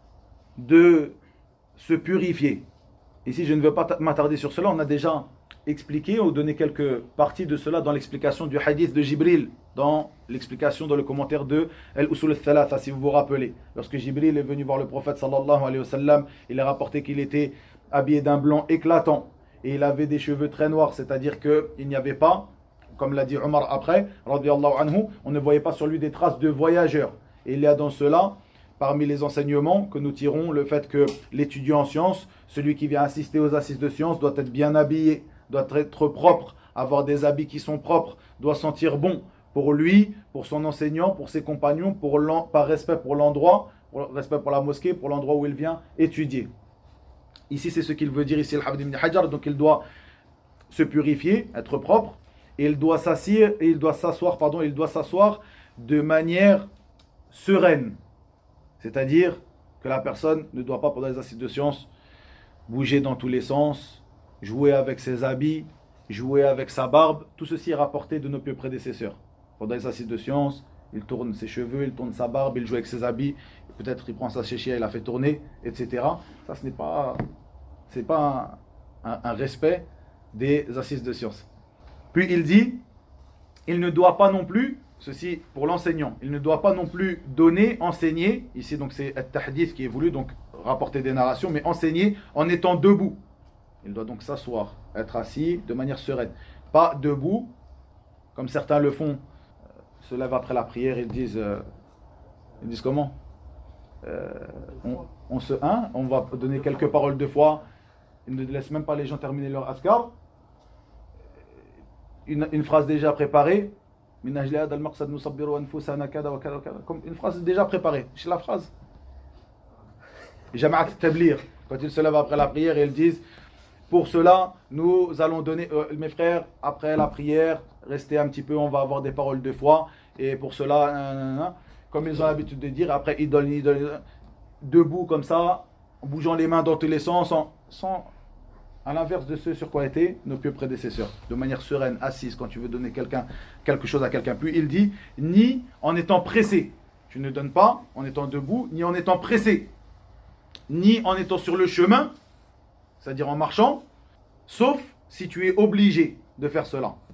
de se purifier. Ici, je ne vais pas m'attarder sur cela, on a déjà expliqué ou donné quelques parties de cela dans l'explication du hadith de Jibril, dans l'explication dans le commentaire de Al-Usul al-Thalatha, si vous vous rappelez. Lorsque Jibril est venu voir le prophète sallallahu alayhi wa sallam, il a rapporté qu'il était habillé d'un blanc éclatant et il avait des cheveux très noirs, c'est-à-dire qu'il n'y avait pas, comme l'a dit Omar après, radiyallahu anhu, on ne voyait pas sur lui des traces de voyageurs. Et il y a dans cela, parmi les enseignements que nous tirons, le fait que l'étudiant en sciences, celui qui vient assister aux assises de sciences, doit être bien habillé, doit être propre, avoir des habits qui sont propres, doit sentir bon pour lui, pour son enseignant, pour ses compagnons, pour par respect pour l'endroit, pour respect pour la mosquée, pour l'endroit où il vient étudier. Ici, c'est ce qu'il veut dire ici, Al-Hafid ibn Hajar. Donc, il doit se purifier, être propre, et il doit s'asseoir, et il doit s'asseoir, pardon, il doit s'asseoir de manière sereine. C'est-à-dire que la personne ne doit pas, pendant les assises de sciences, bouger dans tous les sens, jouer avec ses habits, jouer avec sa barbe. Tout ceci est rapporté de nos pieux prédécesseurs. Pendant les assises de sciences, il tourne ses cheveux, il tourne sa barbe, il joue avec ses habits, peut-être il prend sa chéchia, il la fait tourner, et cetera. Ça, ce n'est pas, c'est pas un, un, un respect des assises de sciences. Puis il dit, il ne doit pas non plus, ceci pour l'enseignant, il ne doit pas non plus donner, enseigner, ici donc c'est at-tahdith qui est voulu, donc rapporter des narrations, mais enseigner en étant debout. Il doit donc s'asseoir, être assis de manière sereine. Pas debout, comme certains le font, euh, se lèvent après la prière, ils disent, euh, ils disent comment euh, on, on se hein, on va donner quelques paroles de foi, ils ne laissent même pas les gens terminer leur azkar. Une, une phrase déjà préparée, comme une phrase déjà préparée. C'est la phrase. Jama'at tablir, quand ils se lèvent après la prière, ils disent pour cela, nous allons donner, euh, mes frères, après la prière, restez un petit peu, on va avoir des paroles de foi. Et pour cela, euh, euh, comme ils ont l'habitude de dire, après ils donnent, ils donnent debout comme ça, en bougeant les mains dans tous les sens, sans, sans, à l'inverse de ce sur quoi étaient nos pieux prédécesseurs, de manière sereine, assise, quand tu veux donner quelqu'un, quelque chose à quelqu'un. Puis il dit, ni en étant pressé. Tu ne donnes pas en étant debout, ni en étant pressé, ni en étant sur le chemin, c'est-à-dire en marchant, sauf si tu es obligé de faire cela.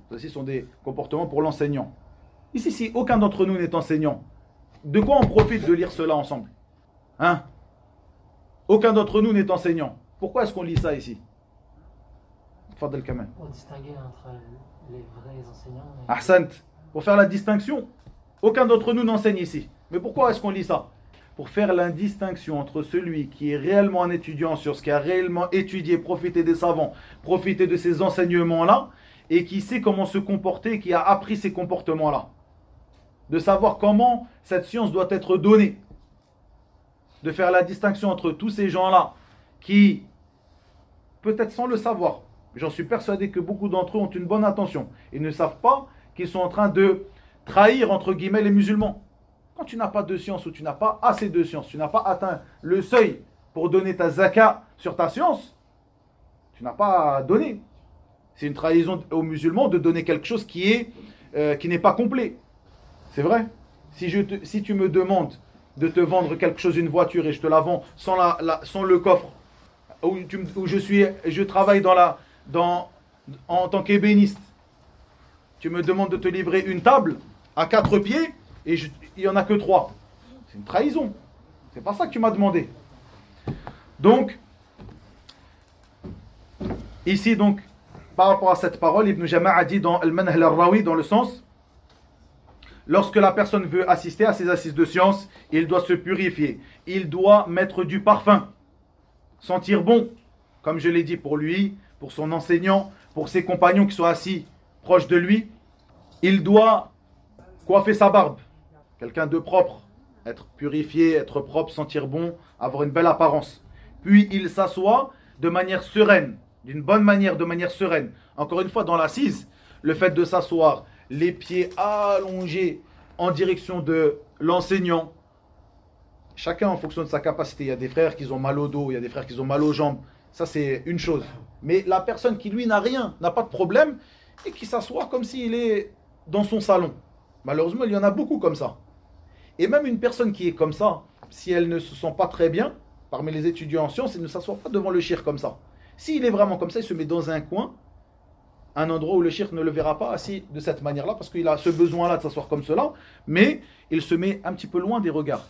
Ceci sont des comportements pour l'enseignant. Ici, si aucun d'entre nous n'est enseignant, de quoi on profite de lire cela ensemble? Hein? Aucun d'entre nous n'est enseignant. Pourquoi est-ce qu'on lit ça ici? Fadel Kamal. Pour distinguer entre les vrais enseignants et... Ahsant. Pour faire la distinction. Aucun d'entre nous n'enseigne ici. Mais pourquoi est-ce qu'on lit ça? Pour faire la distinction entre celui qui est réellement un étudiant sur ce qui a réellement étudié, profité des savants, profité de ces enseignements-là, et qui sait comment se comporter, qui a appris ces comportements-là. De savoir comment cette science doit être donnée. De faire la distinction entre tous ces gens-là qui, peut-être sans le savoir, j'en suis persuadé que beaucoup d'entre eux ont une bonne intention. Ils ne savent pas qu'ils sont en train de trahir, entre guillemets, les musulmans. Quand tu n'as pas de science ou tu n'as pas assez de science, tu n'as pas atteint le seuil pour donner ta zakat sur ta science, tu n'as pas à donner. C'est une trahison aux musulmans de donner quelque chose qui est, euh, qui n'est pas complet. C'est vrai. Si, je te, si tu me demandes de te vendre quelque chose, une voiture, et je te la vends sans, la, la, sans le coffre, où, tu, où je, suis, je travaille dans la, dans, en tant qu'ébéniste, tu me demandes de te livrer une table à quatre pieds, et je, il n'y en a que trois. C'est une trahison. C'est pas ça que tu m'as demandé. Donc, ici donc, par rapport à cette parole, Ibn Jama' a dit dans Al-Manhaj al-Rawi, dans le sens, lorsque la personne veut assister à ces assises de science, il doit se purifier. Il doit mettre du parfum, sentir bon, comme je l'ai dit pour lui, pour son enseignant, pour ses compagnons qui sont assis proches de lui. Il doit coiffer sa barbe, quelqu'un de propre, être purifié, être propre, sentir bon, avoir une belle apparence. Puis il s'assoit de manière sereine, d'une bonne manière, de manière sereine. Encore une fois, dans l'assise, le fait de s'asseoir, les pieds allongés en direction de l'enseignant, chacun en fonction de sa capacité. Il y a des frères qui ont mal au dos, il y a des frères qui ont mal aux jambes. Ça, c'est une chose. Mais la personne qui, lui, n'a rien, n'a pas de problème, et qui s'assoit comme s'il est dans son salon. Malheureusement, il y en a beaucoup comme ça. Et même une personne qui est comme ça, si elle ne se sent pas très bien, parmi les étudiants en sciences, elle ne s'assoit pas devant le shir comme ça. S'il est vraiment comme ça, il se met dans un coin, un endroit où le shir ne le verra pas assis de cette manière-là, parce qu'il a ce besoin-là de s'asseoir comme cela, mais il se met un petit peu loin des regards.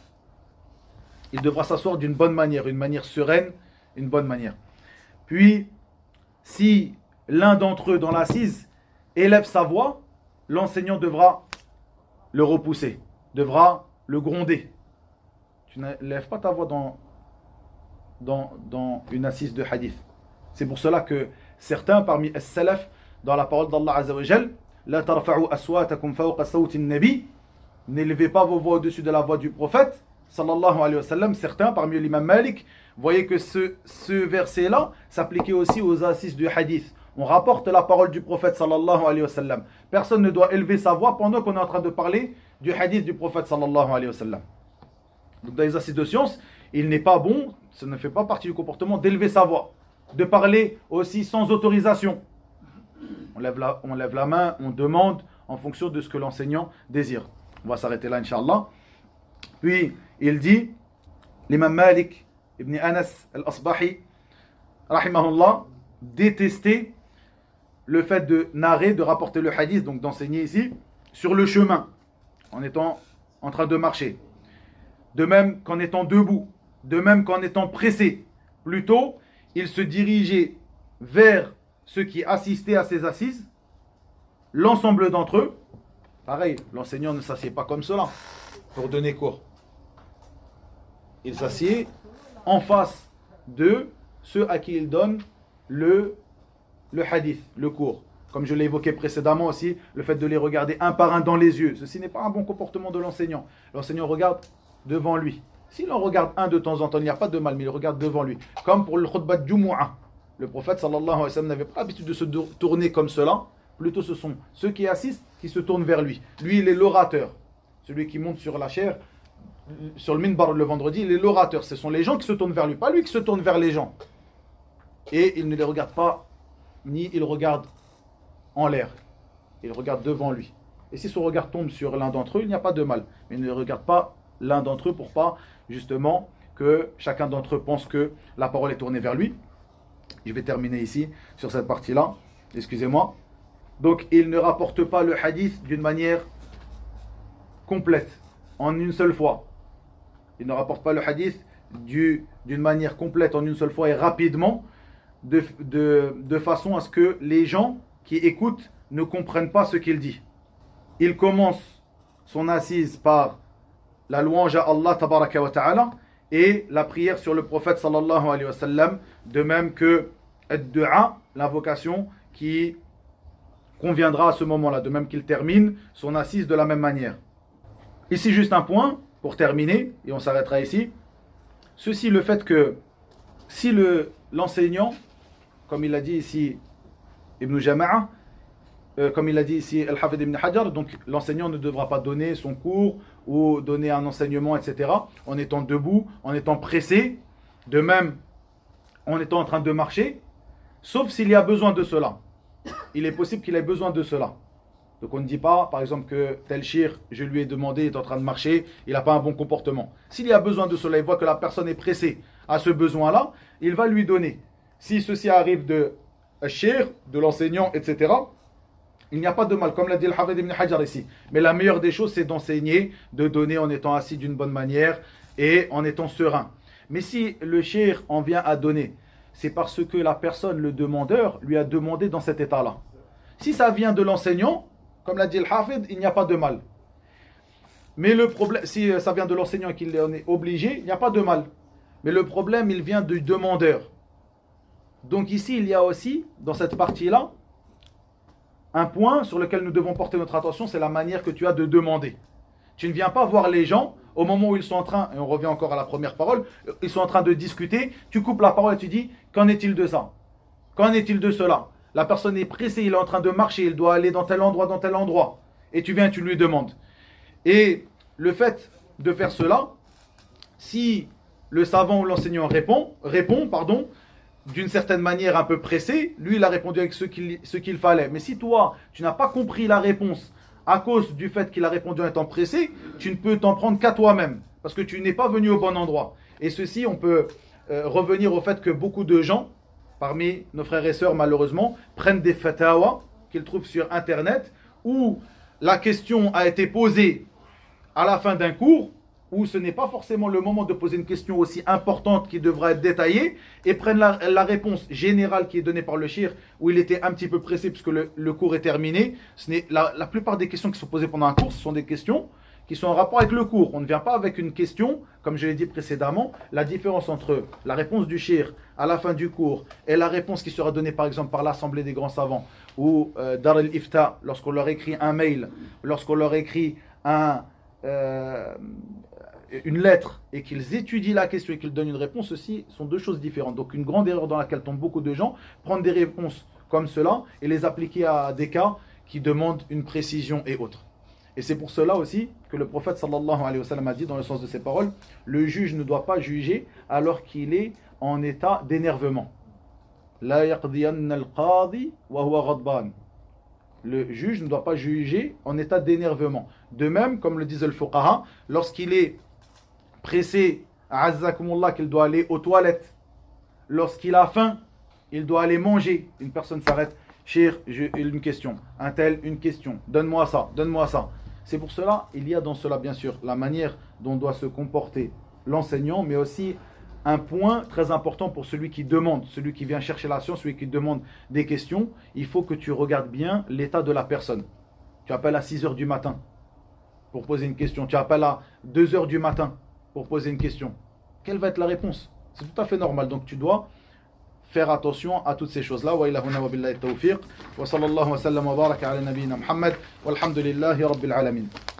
Il devra s'asseoir d'une bonne manière, une manière sereine, une bonne manière. Puis, si l'un d'entre eux dans l'assise élève sa voix, l'enseignant devra le repousser, devra le gronder. Tu n'élèves pas ta voix dans, dans, dans une assise de hadith. C'est pour cela que certains parmi les salaf, dans la parole d'Allah Azza wa Jal, la tarfa'u aswatakum fawqa sawti an-nabi, n'élevez pas vos voix au-dessus de la voix du prophète sallallahu alayhi wa sallam. Certains parmi l'imam Malik voyaient que ce, ce verset-là s'appliquait aussi aux assises du hadith. On rapporte la parole du prophète sallallahu alayhi wa sallam. Personne ne doit élever sa voix pendant qu'on est en train de parler du hadith du prophète sallallahu alayhi wa sallam. Donc dans les assises de science, il n'est pas bon, ça ne fait pas partie du comportement d'élever sa voix, de parler aussi sans autorisation. On lève la, on lève la main, on demande en fonction de ce que l'enseignant désire. On va s'arrêter là, Inch'Allah. Puis, il dit, l'imam Malik ibn Anas al-Asbahi, rahimahullah, détestait le fait de narrer, de rapporter le hadith, donc d'enseigner ici, sur le chemin, en étant en train de marcher. De même qu'en étant debout, de même qu'en étant pressé. Plutôt, il se dirigeait vers ceux qui assistaient à ces assises, l'ensemble d'entre eux. Pareil, l'enseignant ne s'assied pas comme cela pour donner cours. Il s'assied en face de ceux à qui il donne le, le hadith, le cours. Comme je l'ai évoqué précédemment aussi, le fait de les regarder un par un dans les yeux. Ceci n'est pas un bon comportement de l'enseignant. L'enseignant regarde devant lui. S'il en regarde un de temps en temps, il n'y a pas de mal, mais il regarde devant lui. Comme pour le khutbah de Jumu'ah. Le prophète sallallahu alayhi wa sallam n'avait pas l'habitude de se tourner comme cela. Plutôt ce sont ceux qui assistent qui se tournent vers lui. Lui, il est l'orateur. Celui qui monte sur la chaire, sur le minbar le vendredi, il est l'orateur. Ce sont les gens qui se tournent vers lui, pas lui qui se tourne vers les gens. Et il ne les regarde pas, ni il regarde en l'air. Il regarde devant lui. Et si son regard tombe sur l'un d'entre eux, il n'y a pas de mal. Mais il ne regarde pas l'un d'entre eux pour pas, justement, que chacun d'entre eux pense que la parole est tournée vers lui. Je vais terminer ici, sur cette partie-là. Excusez-moi. Donc il ne rapporte pas le hadith d'une manière complète, en une seule fois. Il ne rapporte pas le hadith du, d'une manière complète, en une seule fois et rapidement, de, de, de façon à ce que les gens qui écoutent ne comprennent pas ce qu'il dit. Il commence son assise par la louange à Allah tabaraka wa ta'ala et la prière sur le prophète sallallahu alayhi wa sallam, de même que ad-du'a, l'invocation qui conviendra à ce moment-là, de même qu'il termine son assise de la même manière. Ici juste un point pour terminer et on s'arrêtera ici. Ceci, le fait que si le, l'enseignant, comme il l'a dit ici Ibn Jama'a, euh, comme il l'a dit ici Al-Hafid Ibn Hajar, donc l'enseignant ne devra pas donner son cours ou donner un enseignement, et cetera, en étant debout, en étant pressé, de même en étant en train de marcher, sauf s'il y a besoin de cela. Il est possible qu'il ait besoin de cela. Donc on ne dit pas, par exemple, que tel shir, je lui ai demandé, il est en train de marcher, il n'a pas un bon comportement. S'il y a besoin de cela, il voit que la personne est pressée à ce besoin-là, il va lui donner. Si ceci arrive de shir, de l'enseignant, et cetera, il n'y a pas de mal, comme l'a dit Al-Hafid Ibn Hajar ici. Mais la meilleure des choses, c'est d'enseigner, de donner en étant assis d'une bonne manière et en étant serein. Mais si le shir en vient à donner, c'est parce que la personne, le demandeur, lui a demandé dans cet état-là. Si ça vient de l'enseignant, comme l'a dit Al-Hafid, il n'y a pas de mal. Mais le problème, si ça vient de l'enseignant et qu'il en est obligé, il n'y a pas de mal. Mais le problème, il vient du demandeur. Donc ici, il y a aussi, dans cette partie-là, un point sur lequel nous devons porter notre attention, c'est la manière que tu as de demander. Tu ne viens pas voir les gens au moment où ils sont en train, et on revient encore à la première parole, ils sont en train de discuter, tu coupes la parole et tu dis, qu'en est-il de ça? Qu'en est-il de cela? La personne est pressée, il est en train de marcher, il doit aller dans tel endroit, dans tel endroit. Et tu viens et tu lui demandes. Et le fait de faire cela, si le savant ou l'enseignant répond, répond, pardon, d'une certaine manière un peu pressé, lui il a répondu avec ce qu'il, ce qu'il fallait. Mais si toi, tu n'as pas compris la réponse à cause du fait qu'il a répondu en étant pressé, tu ne peux t'en prendre qu'à toi-même, parce que tu n'es pas venu au bon endroit. Et ceci, on peut euh, revenir au fait que beaucoup de gens, parmi nos frères et sœurs malheureusement, prennent des fatawa qu'ils trouvent sur internet, où la question a été posée à la fin d'un cours, où ce n'est pas forcément le moment de poser une question aussi importante qui devra être détaillée, et prennent la, la réponse générale qui est donnée par le shir, où il était un petit peu pressé puisque le, le cours est terminé. Ce n'est, la, la plupart des questions qui sont posées pendant un cours, ce sont des questions qui sont en rapport avec le cours. On ne vient pas avec une question, comme je l'ai dit précédemment, la différence entre la réponse du shir à la fin du cours et la réponse qui sera donnée par exemple par l'Assemblée des grands savants, ou euh, Dar al-Ifta, lorsqu'on leur écrit un mail, lorsqu'on leur écrit un... Euh, une lettre et qu'ils étudient la question et qu'ils donnent une réponse, ceci sont deux choses différentes. Donc une grande erreur dans laquelle tombent beaucoup de gens, prendre des réponses comme cela et les appliquer à des cas qui demandent une précision et autres. Et c'est pour cela aussi que le prophète sallallahu alayhi wa sallam a dit dans le sens de ses paroles, le juge ne doit pas juger alors qu'il est en état d'énervement. La yaqdiyanna al-qadi wa huwa ghadban. Le juge ne doit pas juger en état d'énervement. De même, comme le disent le fuqaha, lorsqu'il est pressé, azzakumullah, qu'il doit aller aux toilettes, lorsqu'il a faim, il doit aller manger. Une personne s'arrête, Cheikh, j'ai une question, un tel, une question, donne-moi ça, donne-moi ça. C'est pour cela, il y a dans cela bien sûr la manière dont doit se comporter l'enseignant, mais aussi un point très important pour celui qui demande, celui qui vient chercher la science, celui qui demande des questions. Il faut que tu regardes bien l'état de la personne. Tu appelles à six heures du matin pour poser une question, tu appelles à deux heures du matin pour poser une question. Quelle va être la réponse? C'est tout à fait normal. Donc tu dois faire attention à toutes ces choses-là. Wa ilahuna wa billahi tawfiq. Wa sallallahu wa sallam wa baraka ala nabiyyina Muhammad. Walhamdulillahi rabbil alamin.